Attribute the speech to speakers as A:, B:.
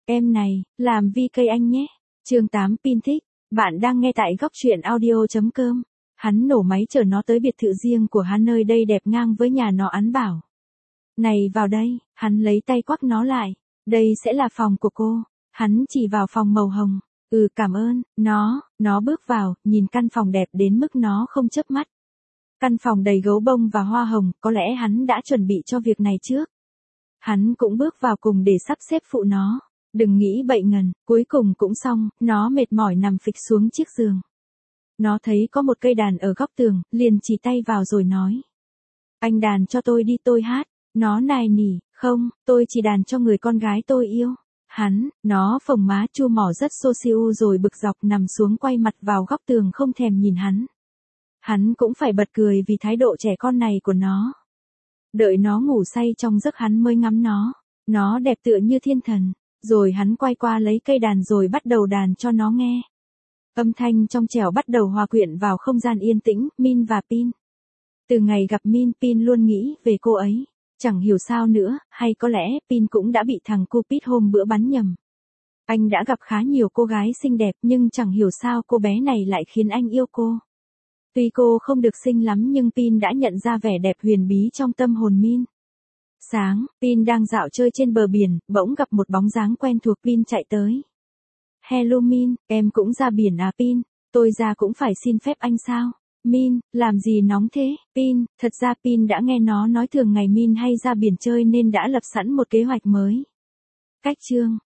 A: Em này, làm VK anh nhé. Chương 8 Pin thích. Bạn đang nghe tại góc truyện audio.com. Hắn nổ máy chở nó tới biệt thự riêng của hắn nơi đây đẹp ngang với nhà nó, án bảo. Này vào đây, hắn lấy tay quắc nó lại. Đây sẽ là phòng của cô. Hắn chỉ vào phòng màu hồng. Cảm ơn, nó bước vào, nhìn căn phòng đẹp đến mức nó không chớp mắt. Căn phòng đầy gấu bông và hoa hồng, có lẽ hắn đã chuẩn bị cho việc này trước. Hắn cũng bước vào cùng để sắp xếp phụ nó. Đừng nghĩ bậy ngần, cuối cùng cũng xong, nó mệt mỏi nằm phịch xuống chiếc giường. Nó thấy có một cây đàn ở góc tường, liền chỉ tay vào rồi nói. Anh đàn cho tôi đi, tôi hát. Nó nài nỉ, không, tôi chỉ đàn cho người con gái tôi yêu. Nó phồng má chua mỏ rất xô xiu rồi bực dọc nằm xuống quay mặt vào góc tường không thèm nhìn hắn. Hắn cũng phải bật cười vì thái độ trẻ con này của nó. Đợi nó ngủ say trong giấc hắn mới ngắm nó. Nó đẹp tựa như thiên thần. Rồi hắn quay qua lấy cây đàn rồi bắt đầu đàn cho nó nghe. Âm thanh trong trẻo bắt đầu hòa quyện vào không gian yên tĩnh. Min và Pin. Từ ngày gặp Min, Pin luôn nghĩ về cô ấy. Chẳng hiểu sao nữa, hay có lẽ Pin cũng đã bị thằng Cupid hôm bữa bắn nhầm. Anh đã gặp khá nhiều cô gái xinh đẹp nhưng chẳng hiểu sao cô bé này lại khiến anh yêu cô. Tuy cô không được xinh lắm nhưng Pin đã nhận ra vẻ đẹp huyền bí trong tâm hồn Min. Sáng, Pin đang dạo chơi trên bờ biển, bỗng gặp một bóng dáng quen thuộc. Pin chạy tới. Hello Min, em cũng ra biển à Pin? Tôi ra cũng phải xin phép anh sao? Min, làm gì nóng thế? Pin, thật ra Pin đã nghe nó nói thường ngày Min hay ra biển chơi nên đã lập sẵn một kế hoạch mới. Cách chương